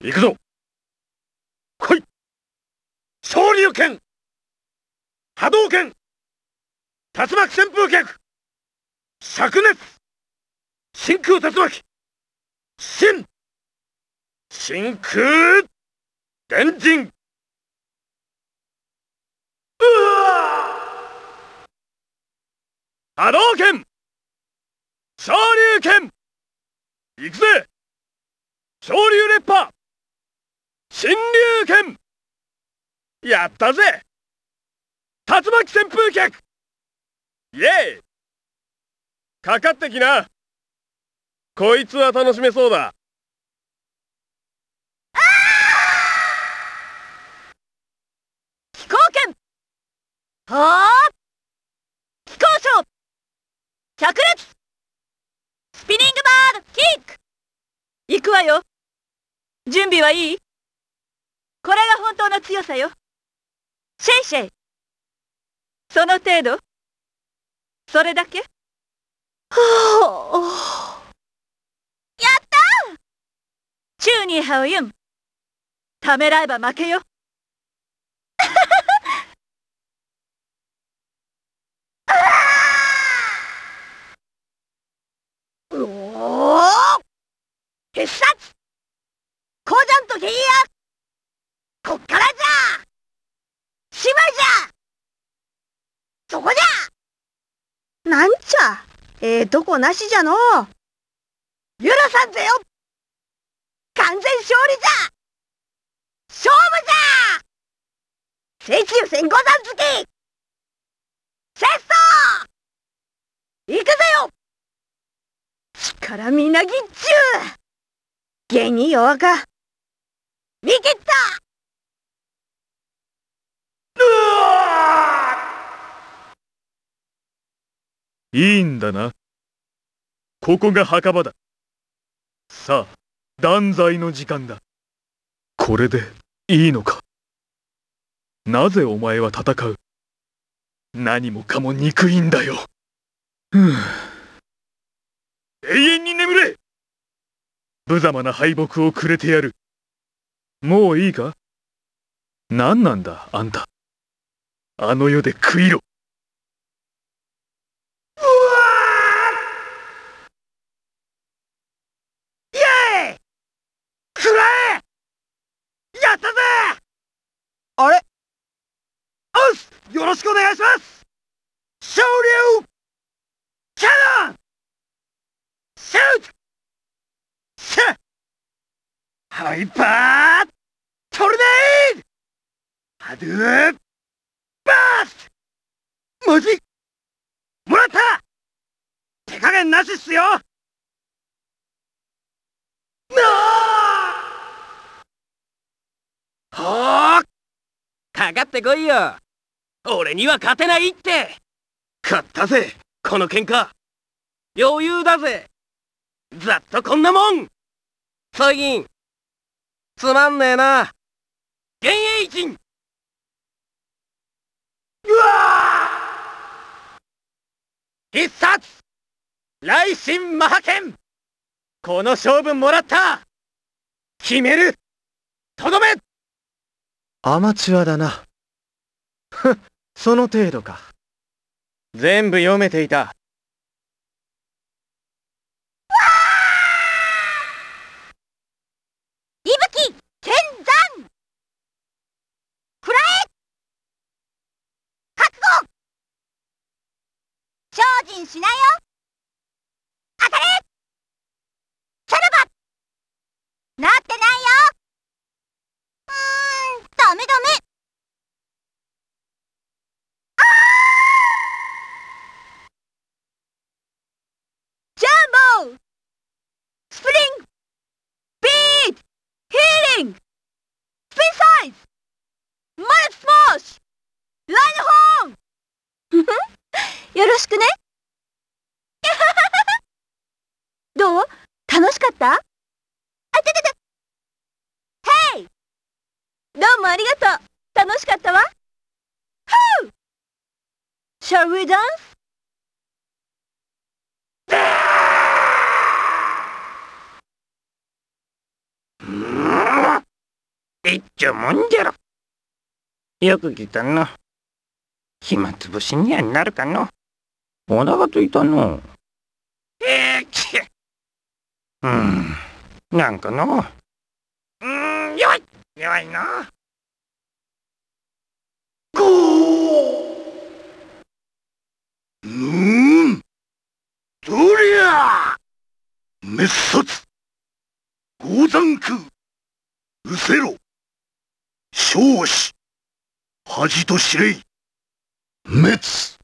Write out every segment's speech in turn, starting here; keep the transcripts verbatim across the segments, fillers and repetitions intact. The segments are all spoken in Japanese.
行くぞ。来い。昇竜拳、波動拳、竜巻旋風脚、灼熱、真空竜巻、真真空電人。うわ波動拳、昇竜拳、行くぜ。昇竜烈波、新竜拳。やったぜ。竜巻旋風脚、イエーイ。かかってきな。こいつは楽しめそうだ。 飛行拳、はあ、飛行ショー、百裂、スピニングバードキック。行くわよ。準備はいい？これが本当の強さよ。シェイシェイ。その程度？それだけ？はあ、やったー。チューニーハオユン。ためらえば負けよ。うおー、必殺コジャンとゲイヤ。こっからじゃ。姉妹じゃ。そこじゃ。 なんちゃ、ええとこなしじゃのう。 許さんぜよ。完全勝利じゃ。勝負じゃ。聖中千五山突き。セッソー。行くぜよ。 力みなぎっちゅう。芸に弱か。 見切った。 いいんだな。ここが墓場だ。さあ、断罪の時間だ。これでいいのか。なぜお前は戦う？何もかも憎いんだよ。ふぅ。永遠に眠れ。無様な敗北をくれてやる。もういいか？何なんだあんた。あの世で食いろ。 うわー、イエーイ。食らえ。やったぜ。 あれ、 おっす、よろしくお願いします。昇竜キャノンシュートシャッハイパートルネードハドゥーバースト。マジもらった。手加減なしっすよ。なあはあ、かかってこいよ。俺には勝てないって。勝ったぜこの喧嘩。余裕だぜ。ざっとこんなもん。最近つまんねえな。幻影人。うわー、必殺雷神マハ剣。この勝負もらった。決める。とどめ。 アマチュアだな。ふっ、その程度か。 全部読めていた。 息吹剣山。くらえ。覚悟。精進しなよ。当たれ。さらば。なってないよ。うーん、ダメダメ。あー、ジャンボスプリングビートヒーリングスピンサイズマルチスマッシュライドホーン。 よろしくね。どう？楽しかった？ あててて。ヘイ、 どうもありがとう。楽しかったわ。 フー。 Shall we dance? うーん。 一丁もんじゃろ。よく来たの。暇つぶしにはなるかの。お腹といたの。えー、きうん、なんかの。うーん、よい、よいな。 ゴーぬーんどりゃ滅殺五山空うせろ少子恥と知れい滅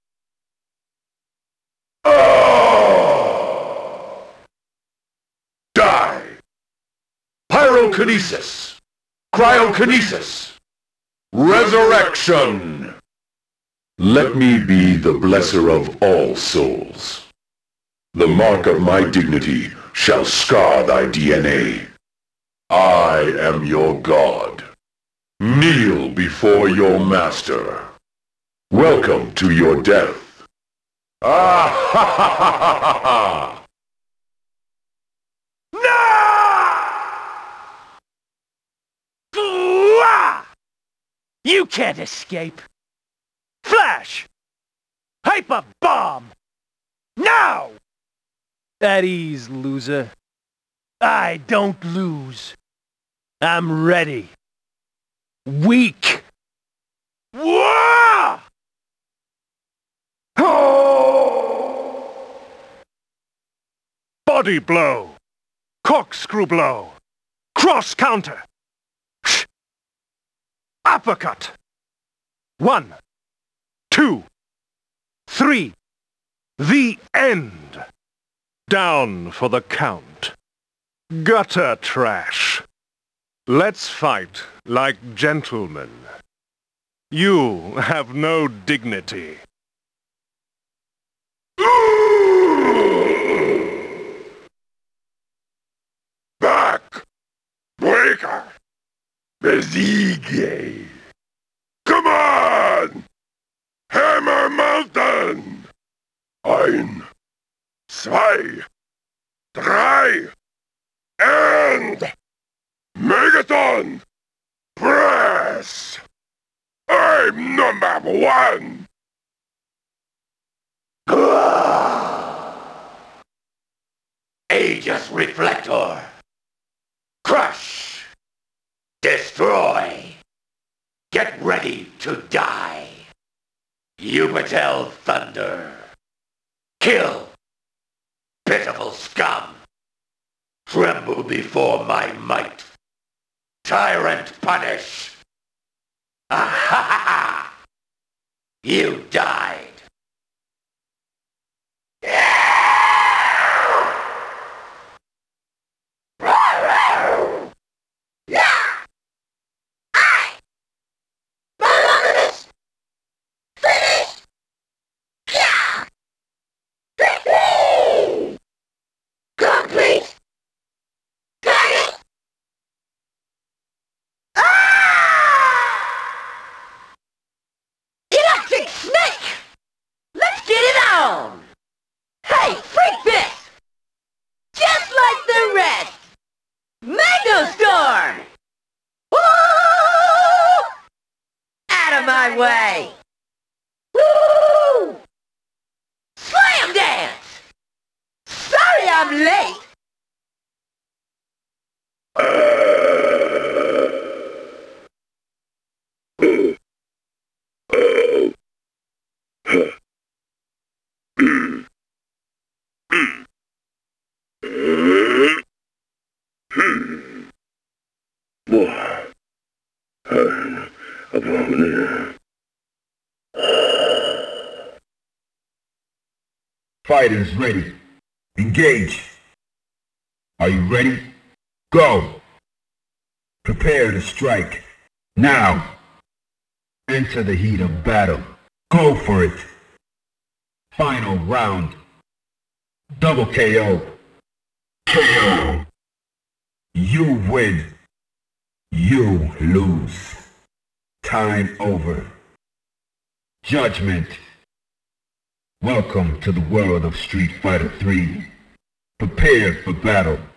Die! Pyrokinesis! Cryokinesis! Resurrection! Let me be the blesser of all souls. The mark of my dignity shall scar thy D N A. I am your god. Kneel before your master. Welcome to your death. Ah ha ha ha ha ha! You can't escape! Flash! Hyper bomb! Now! At ease, loser. I don't lose. I'm ready. Weak! Wah! Oh! Body blow! Corkscrew blow! Cross counter! Uppercut! One, two, three. The end. Down for the count. Gutter trash. Let's fight like gentlemen. You have no dignity. Back! Breaker! Besiege! Come on! Hammer Mountain! Ein, zwei, drei, and Megaton! Press! I'm number one! Aegis Reflector! Crush! Destroy! Get ready to die! Upatel Thunder! Kill! Pitiful scum! Tremble before my might! Tyrant punish! Ah ha ha ha! You died! Hey, freak this! Just like the rest! Mango Storm! Woo! Out of my way! Woo! Slam dance! Sorry I'm late! Fighters ready. Engage. Are you ready? Go. Prepare to strike. Now. Enter the heat of battle. Go for it. Final round. Double K O. K O. You win. You lose. Time over. Judgment. Welcome to the world of Street Fighter three. Prepare for battle.